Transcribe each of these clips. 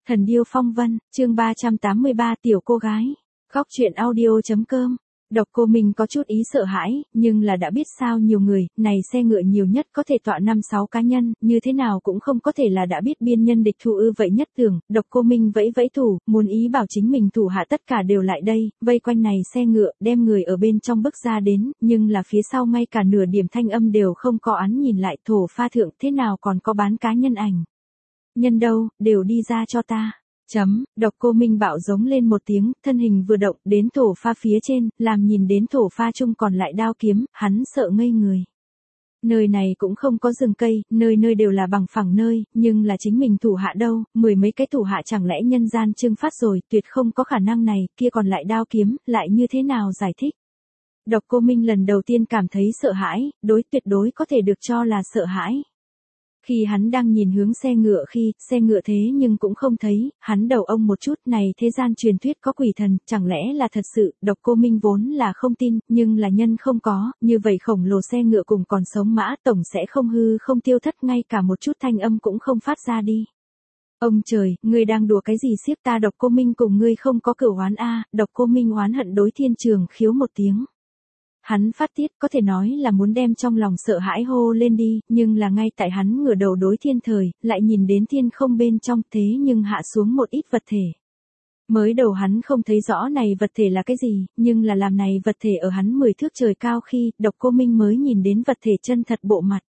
Thần điêu phong vân, chương 383 tiểu cô gái. Góc truyện audio.com. Độc Cô Minh có chút ý sợ hãi, nhưng là đã biết sao nhiều người, này xe ngựa nhiều nhất có thể tọa 5-6 cá nhân, như thế nào cũng không có thể là đã biết biên nhân địch thủ ư vậy nhất tưởng, Độc Cô Minh vẫy vẫy thủ, muốn ý bảo chính mình thủ hạ tất cả đều lại đây, vây quanh này xe ngựa, đem người ở bên trong bước ra đến, nhưng là phía sau ngay cả nửa điểm thanh âm đều không có án nhìn lại thổ pha thượng thế nào còn có bán cá nhân ảnh. Nhân đâu, đều đi ra cho ta. Độc Cô Minh bạo giống lên một tiếng, thân hình vừa động đến thổ pha phía trên, làm nhìn đến thổ pha chung còn lại đao kiếm, hắn sợ ngây người. Nơi này cũng không có rừng cây, nơi nơi đều là bằng phẳng nơi, nhưng là chính mình thủ hạ đâu, mười mấy cái thủ hạ chẳng lẽ nhân gian trưng phát rồi, tuyệt không có khả năng này, kia còn lại đao kiếm, lại như thế nào giải thích. Độc Cô Minh lần đầu tiên cảm thấy sợ hãi, tuyệt đối có thể được cho là sợ hãi. Khi hắn đang nhìn hướng xe ngựa khi, xe ngựa thế nhưng cũng không thấy, hắn đầu ông một chút này thế gian truyền thuyết có quỷ thần, chẳng lẽ là thật sự, Độc Cô Minh vốn là không tin, nhưng là nhân không có, như vậy khổng lồ xe ngựa cùng còn sống mã tổng sẽ không hư không tiêu thất ngay cả một chút thanh âm cũng không phát ra đi. Ông trời, ngươi đang đùa cái gì xiếc ta Độc Cô Minh cùng ngươi không có cửu oán a. Độc Cô Minh oán hận đối Thiên Trường khiếu một tiếng. Hắn phát tiết có thể nói là muốn đem trong lòng sợ hãi hô lên đi, nhưng là ngay tại hắn ngửa đầu đối thiên thời, lại nhìn đến thiên không bên trong thế nhưng hạ xuống một ít vật thể. Mới đầu hắn không thấy rõ này vật thể là cái gì, nhưng là làm này vật thể ở hắn 10 thước trời cao khi, Độc Cô Minh mới nhìn đến vật thể chân thật bộ mặt.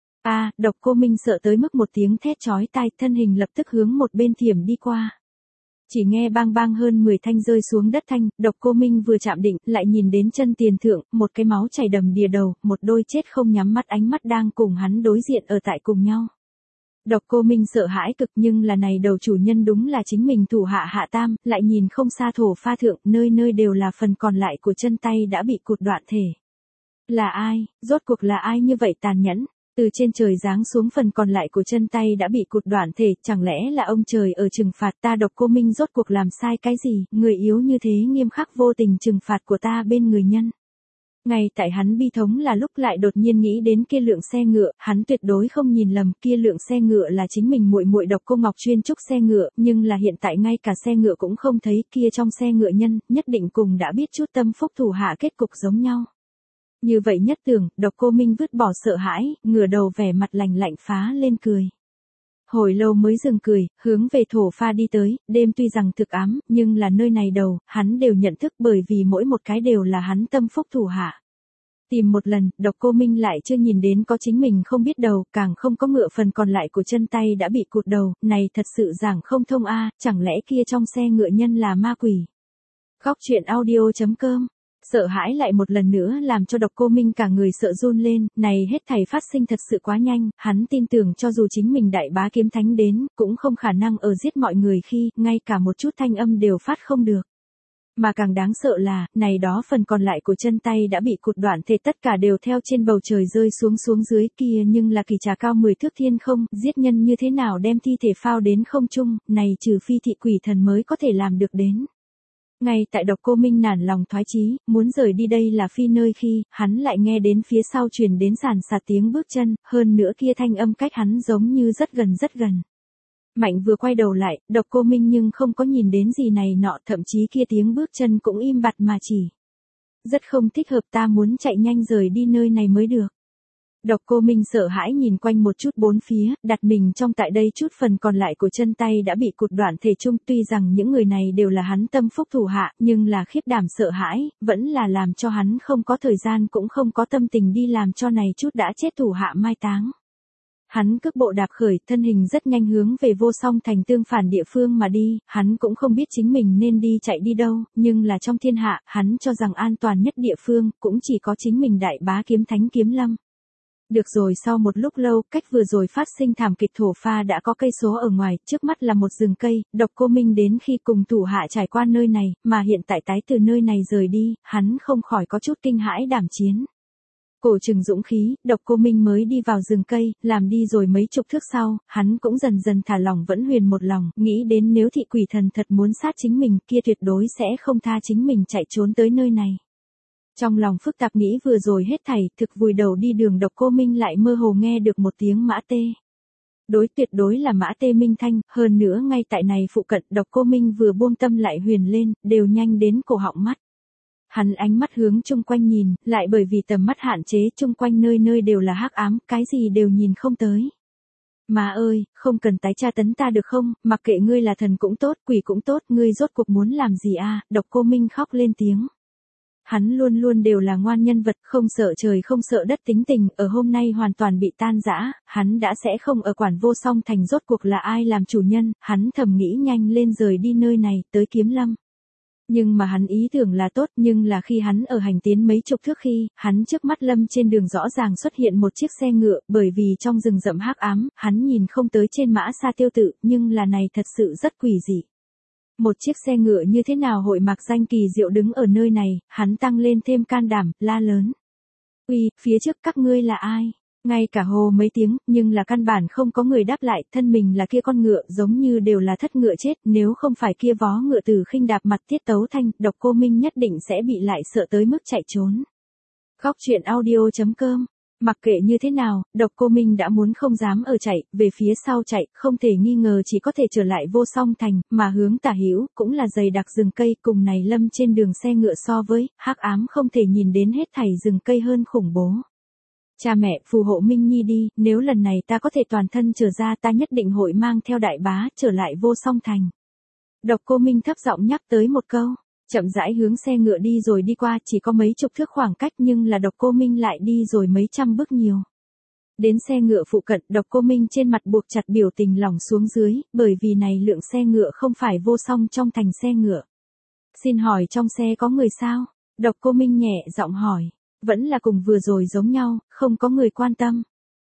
Độc Cô Minh sợ tới mức một tiếng thét chói tai, thân hình lập tức hướng một bên thiểm đi qua. Chỉ nghe bang bang hơn 10 thanh rơi xuống đất thanh, Độc Cô Minh vừa chạm định, lại nhìn đến chân tiền thượng, một cái máu chảy đầm đìa đầu, một đôi chết không nhắm mắt ánh mắt đang cùng hắn đối diện ở tại cùng nhau. Độc Cô Minh sợ hãi cực nhưng là này đầu chủ nhân đúng là chính mình thủ hạ Hạ Tam, lại nhìn không xa thổ pha thượng, nơi nơi đều là phần còn lại của chân tay đã bị cụt đoạn thể. Là ai, rốt cuộc là ai như vậy tàn nhẫn? Từ trên trời giáng xuống phần còn lại của chân tay đã bị cụt đoạn thể, chẳng lẽ là ông trời ở trừng phạt ta Độc Cô Minh rốt cuộc làm sai cái gì, người yếu như thế nghiêm khắc vô tình trừng phạt của ta bên người nhân. Ngay tại hắn bi thống là lúc lại đột nhiên nghĩ đến kia lượng xe ngựa, hắn tuyệt đối không nhìn lầm, kia lượng xe ngựa là chính mình muội muội Độc Cô Ngọc chuyên trúc xe ngựa, nhưng là hiện tại ngay cả xe ngựa cũng không thấy, kia trong xe ngựa nhân, nhất định cùng đã biết chút tâm phúc thủ hạ kết cục giống nhau. Như vậy nhất tưởng, Độc Cô Minh vứt bỏ sợ hãi, ngửa đầu vẻ mặt lạnh lạnh phá lên cười. Hồi lâu mới dừng cười, hướng về thổ pha đi tới, đêm tuy rằng thực ám, nhưng là nơi này đầu, hắn đều nhận thức bởi vì mỗi một cái đều là hắn tâm phúc thủ hạ. Tìm một lần, Độc Cô Minh lại chưa nhìn đến có chính mình không biết đầu, càng không có ngựa phần còn lại của chân tay đã bị cụt đầu, này thật sự giảng không thông chẳng lẽ kia trong xe ngựa nhân là ma quỷ. Góc truyện audio.com. Sợ hãi lại một lần nữa làm cho Độc Cô Minh cả người sợ run lên, này hết thảy phát sinh thật sự quá nhanh, hắn tin tưởng cho dù chính mình đại bá kiếm thánh đến, cũng không khả năng ở giết mọi người khi, ngay cả một chút thanh âm đều phát không được. Mà càng đáng sợ là, này đó phần còn lại của chân tay đã bị cụt đoạn thể tất cả đều theo trên bầu trời rơi xuống dưới kia nhưng là kỳ trà cao 10 thước thiên không, giết nhân như thế nào đem thi thể phao đến không trung, này trừ phi thị quỷ thần mới có thể làm được đến. Ngay tại Độc Cô Minh nản lòng thoái chí, muốn rời đi đây là phi nơi khi, hắn lại nghe đến phía sau truyền đến sàn sạt tiếng bước chân, hơn nữa kia thanh âm cách hắn giống như rất gần rất gần. Mạnh vừa quay đầu lại, Độc Cô Minh nhưng không có nhìn đến gì này nọ, thậm chí kia tiếng bước chân cũng im bặt mà chỉ. Rất không thích hợp, ta muốn chạy nhanh rời đi nơi này mới được. Độc Cô Minh sợ hãi nhìn quanh một chút bốn phía, đặt mình trong tại đây chút phần còn lại của chân tay đã bị cụt đoạn thể chung, tuy rằng những người này đều là hắn tâm phúc thủ hạ, nhưng là khiếp đảm sợ hãi, vẫn là làm cho hắn không có thời gian cũng không có tâm tình đi làm cho này chút đã chết thủ hạ mai táng. Hắn cước bộ đạp khởi, thân hình rất nhanh hướng về Vô Song Thành tương phản địa phương mà đi, hắn cũng không biết chính mình nên đi chạy đi đâu, nhưng là trong thiên hạ, hắn cho rằng an toàn nhất địa phương, cũng chỉ có chính mình đại bá kiếm thánh kiếm lâm. Được rồi, sau một lúc lâu, cách vừa rồi phát sinh thảm kịch thổ pha đã có cây số ở ngoài, trước mắt là một rừng cây, Độc Cô Minh đến khi cùng thủ hạ trải qua nơi này, mà hiện tại tái từ nơi này rời đi, hắn không khỏi có chút kinh hãi đảm chiến. Cổ trừng dũng khí, Độc Cô Minh mới đi vào rừng cây, làm đi rồi mấy chục thước sau, hắn cũng dần dần thả lỏng vẫn huyền một lòng, nghĩ đến nếu thị quỷ thần thật muốn sát chính mình kia tuyệt đối sẽ không tha chính mình chạy trốn tới nơi này. Trong lòng phức tạp nghĩ vừa rồi hết thảy, thực vùi đầu đi đường Độc Cô Minh lại mơ hồ nghe được một tiếng mã tê. Tuyệt đối là Mã Tê Minh Thanh, hơn nữa ngay tại này phụ cận Độc Cô Minh vừa buông tâm lại huyền lên, đều nhanh đến cổ họng mắt. Hắn ánh mắt hướng chung quanh nhìn, lại bởi vì tầm mắt hạn chế chung quanh nơi nơi đều là hắc ám, cái gì đều nhìn không tới. Má ơi, không cần tái tra tấn ta được không, mặc kệ ngươi là thần cũng tốt, quỷ cũng tốt, ngươi rốt cuộc muốn làm gì à, Độc Cô Minh khóc lên tiếng. Hắn luôn luôn đều là ngoan nhân vật, không sợ trời không sợ đất tính tình, ở hôm nay hoàn toàn bị tan rã, hắn đã sẽ không ở quản Vô Song Thành rốt cuộc là ai làm chủ nhân, hắn thầm nghĩ nhanh lên rời đi nơi này, tới Kiếm Lâm. Nhưng mà hắn ý tưởng là tốt, nhưng là khi hắn ở hành tiến mấy chục thước khi, hắn trước mắt lâm trên đường rõ ràng xuất hiện một chiếc xe ngựa, bởi vì trong rừng rậm hắc ám, hắn nhìn không tới trên mã xa tiêu tự, nhưng là này thật sự rất quỷ dị. Một chiếc xe ngựa như thế nào hội mạc danh kỳ diệu đứng ở nơi này, hắn tăng lên thêm can đảm, la lớn. Uy, phía trước các ngươi là ai? Ngay cả hô mấy tiếng, nhưng là căn bản không có người đáp lại, thân mình là kia con ngựa giống như đều là thất ngựa chết, nếu không phải kia vó ngựa từ khinh đạp mặt tiết tấu thanh, Độc Cô Minh nhất định sẽ bị lại sợ tới mức chạy trốn. Góc truyện audio.com. Mặc kệ như thế nào, Độc Cô Minh đã muốn không dám ở chạy, về phía sau chạy, không thể nghi ngờ chỉ có thể trở lại Vô Song Thành, mà hướng tả hữu cũng là dày đặc rừng cây, cùng này lâm trên đường xe ngựa so với, hắc ám không thể nhìn đến hết thảy rừng cây hơn khủng bố. Cha mẹ, phù hộ Minh Nhi đi, nếu lần này ta có thể toàn thân trở ra ta nhất định hội mang theo đại bá trở lại Vô Song Thành. Độc Cô Minh thấp giọng nhắc tới một câu, chậm rãi hướng xe ngựa đi rồi đi qua, chỉ có mấy chục thước khoảng cách nhưng là Độc Cô Minh lại đi rồi mấy trăm bước nhiều. Đến xe ngựa phụ cận, Độc Cô Minh trên mặt buộc chặt biểu tình lỏng xuống dưới, bởi vì này lượng xe ngựa không phải Vô Song trong thành xe ngựa. Xin hỏi trong xe có người sao? Độc Cô Minh nhẹ giọng hỏi. Vẫn là cùng vừa rồi giống nhau, không có người quan tâm.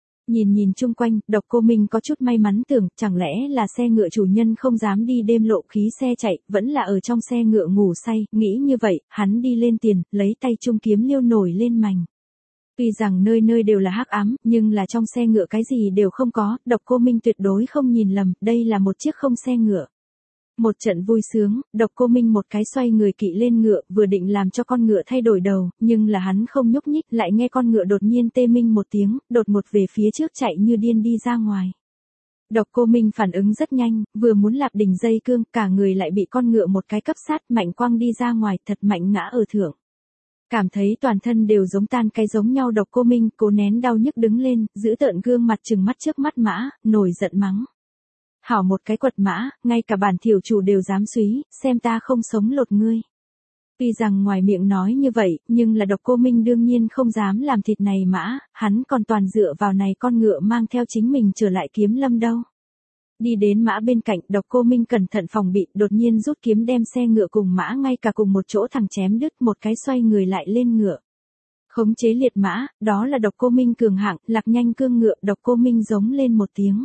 Nhìn chung quanh, Độc Cô Minh có chút may mắn tưởng, chẳng lẽ là xe ngựa chủ nhân không dám đi đêm lộ khí xe chạy, vẫn là ở trong xe ngựa ngủ say, nghĩ như vậy, hắn đi lên tiền, lấy tay trung kiếm liêu nổi lên mành. Tuy rằng nơi nơi đều là hắc ám, nhưng là trong xe ngựa cái gì đều không có, Độc Cô Minh tuyệt đối không nhìn lầm, đây là một chiếc không xe ngựa. Một trận vui sướng, Độc Cô Minh một cái xoay người kỵ lên ngựa, vừa định làm cho con ngựa thay đổi đầu, nhưng là hắn không nhúc nhích, lại nghe con ngựa đột nhiên tê minh một tiếng, đột ngột về phía trước chạy như điên đi ra ngoài. Độc Cô Minh phản ứng rất nhanh, vừa muốn lạp đỉnh dây cương, cả người lại bị con ngựa một cái cấp sát, mạnh quăng đi ra ngoài, thật mạnh ngã ở thượng. Cảm thấy toàn thân đều giống tan cái giống nhau, Độc Cô Minh cố nén đau nhức đứng lên, giữ tợn gương mặt trừng mắt trước mắt mã, nổi giận mắng. Hảo một cái quật mã, ngay cả bản thiểu chủ đều dám suý, xem ta không sống lột ngươi. Tuy rằng ngoài miệng nói như vậy, nhưng là Độc Cô Minh đương nhiên không dám làm thịt này mã, hắn còn toàn dựa vào này con ngựa mang theo chính mình trở lại Kiếm Lâm đâu. Đi đến mã bên cạnh, Độc Cô Minh cẩn thận phòng bị, đột nhiên rút kiếm đem xe ngựa cùng mã ngay cả cùng một chỗ thẳng chém đứt, một cái xoay người lại lên ngựa. Khống chế liệt mã, đó là Độc Cô Minh cường hạng, lạc nhanh cương ngựa, Độc Cô Minh giống lên một tiếng.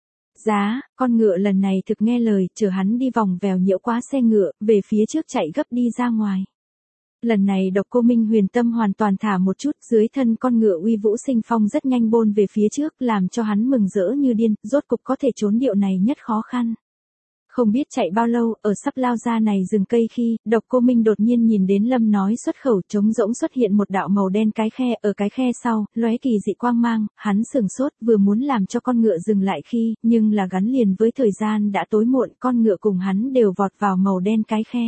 Giá, con ngựa lần này thực nghe lời, chở hắn đi vòng vèo nhiễu quá xe ngựa, về phía trước chạy gấp đi ra ngoài. Lần này Độc Cô Minh huyền tâm hoàn toàn thả một chút, dưới thân con ngựa uy vũ sinh phong rất nhanh bôn về phía trước, làm cho hắn mừng rỡ như điên, rốt cục có thể trốn điệu này nhất khó khăn. Không biết chạy bao lâu, ở sắp lao ra này rừng cây khi, Độc Cô Minh đột nhiên nhìn đến Lâm nói xuất khẩu trống rỗng xuất hiện một đạo màu đen cái khe, ở cái khe sau, lóe kỳ dị quang mang, hắn sửng sốt, vừa muốn làm cho con ngựa dừng lại khi, nhưng là gắn liền với thời gian đã tối muộn, con ngựa cùng hắn đều vọt vào màu đen cái khe.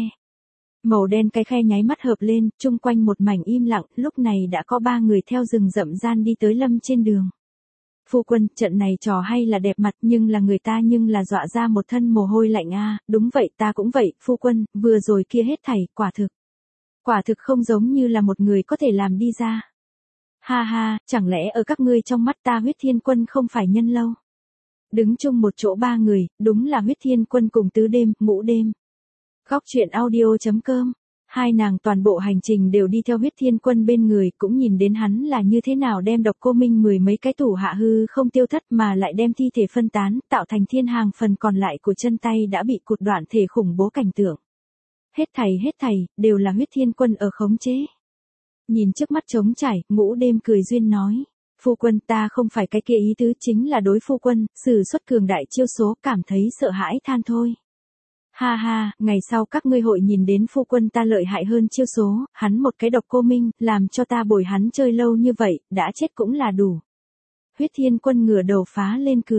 Màu đen cái khe nháy mắt hợp lên, chung quanh một mảnh im lặng, lúc này đã có 3 người theo rừng rậm gian đi tới Lâm trên đường. Phu quân, trận này trò hay là đẹp mặt nhưng là người ta nhưng là dọa ra một thân mồ hôi lạnh a. Đúng vậy ta cũng vậy, phu quân, vừa rồi kia hết thảy, quả thực không giống như là một người có thể làm đi ra. Ha ha, chẳng lẽ ở các ngươi trong mắt ta Huyết Thiên Quân không phải nhân lâu. Đứng chung một chỗ 3 người, đúng là Huyết Thiên Quân cùng Tứ Đêm, Ngũ Đêm. Góc truyện audio.com. Hai nàng toàn bộ hành trình đều đi theo Huyết Thiên Quân bên người, cũng nhìn đến hắn là như thế nào đem Độc Cô Minh 10 mấy cái thủ hạ hư không tiêu thất mà lại đem thi thể phân tán, tạo thành thiên hàng phần còn lại của chân tay đã bị cụt đoạn thể khủng bố cảnh tượng. Hết thảy, đều là Huyết Thiên Quân ở khống chế. Nhìn trước mắt trống trải, Ngũ Đêm cười duyên nói. Phu quân ta không phải cái kia ý tứ, chính là đối phu quân, sử xuất cường đại chiêu số, cảm thấy sợ hãi than thôi. Ha ha, ngày sau các ngươi hội nhìn đến phu quân ta lợi hại hơn chiêu số, hắn một cái Độc Cô Minh, làm cho ta bồi hắn chơi lâu như vậy, đã chết cũng là đủ. Huyết Thiên Quân ngửa đầu phá lên cười.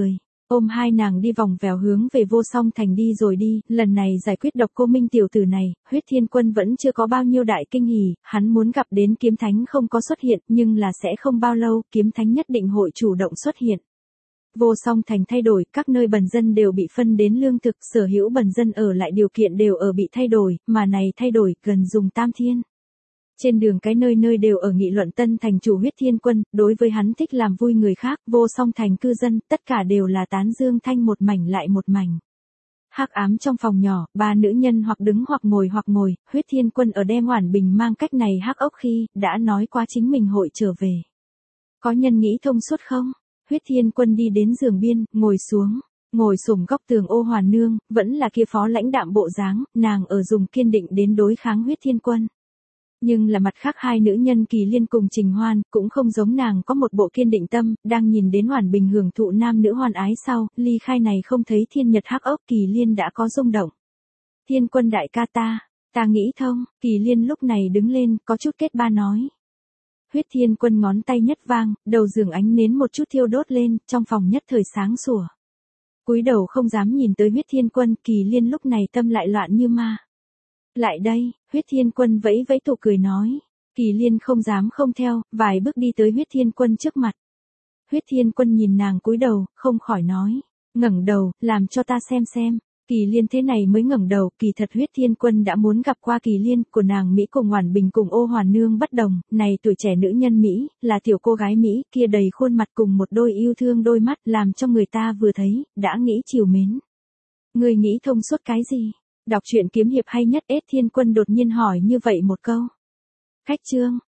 ôm hai nàng đi vòng vèo hướng về Vô Song Thành đi rồi đi, lần này giải quyết Độc Cô Minh tiểu tử này, Huyết Thiên Quân vẫn chưa có bao nhiêu đại kinh hỉ, hắn muốn gặp đến Kiếm Thánh không có xuất hiện, nhưng là sẽ không bao lâu, Kiếm Thánh nhất định hội chủ động xuất hiện. Vô Song Thành thay đổi, các nơi bần dân đều bị phân đến lương thực, sở hữu bần dân ở lại điều kiện đều ở bị thay đổi, mà này thay đổi gần dùng tam thiên. Trên đường cái nơi nơi đều ở nghị luận tân thành chủ Huyết Thiên Quân, đối với hắn thích làm vui người khác, Vô Song Thành cư dân, tất cả đều là tán dương thanh một mảnh lại một mảnh. Hắc ám trong phòng nhỏ, ba nữ nhân hoặc đứng hoặc ngồi, Huyết Thiên Quân ở đem Hoản Bình mang cách này hắc ốc khi, đã nói qua chính mình hội trở về. Có nhân nghĩ thông suốt không? Huyết Thiên Quân đi đến giường biên, ngồi xuống, ngồi xổm góc tường Ô Hoàn Nương, vẫn là kia phó lãnh đạm bộ dáng, nàng ở dùng kiên định đến đối kháng Huyết Thiên Quân. Nhưng là mặt khác hai nữ nhân Kỳ Liên cùng Trình Hoan, cũng không giống nàng có một bộ kiên định tâm, đang nhìn đến Hoản Bình hưởng thụ nam nữ hoan ái sau, ly khai này không thấy thiên nhật hắc ốc, Kỳ Liên đã có rung động. Thiên Quân đại ca ta nghĩ thông, Kỳ Liên lúc này đứng lên, có chút kết ba nói. Huyết Thiên Quân ngón tay nhất vang, đầu giường ánh nến một chút thiêu đốt lên, trong phòng nhất thời sáng sủa. Cúi đầu không dám nhìn tới Huyết Thiên Quân, Kỳ Liên lúc này tâm lại loạn như ma. Lại đây, Huyết Thiên Quân vẫy vẫy tụ cười nói. Kỳ Liên không dám không theo, vài bước đi tới Huyết Thiên Quân trước mặt. Huyết Thiên Quân nhìn nàng cúi đầu, không khỏi nói. Ngẩng đầu, làm cho ta xem. Kỳ Liên thế này mới ngẩng đầu, kỳ thật Huyết Thiên Quân đã muốn gặp qua Kỳ Liên, của nàng Mỹ cùng Hoản Bình cùng Ô Hoàn Nương bất đồng, này tuổi trẻ nữ nhân Mỹ, là tiểu cô gái Mỹ, kia đầy khuôn mặt cùng một đôi yêu thương đôi mắt, làm cho người ta vừa thấy, đã nghĩ chiều mến. Người nghĩ thông suốt cái gì? Đọc truyện kiếm hiệp hay nhất. Thiên Quân đột nhiên hỏi như vậy một câu. Khách chương.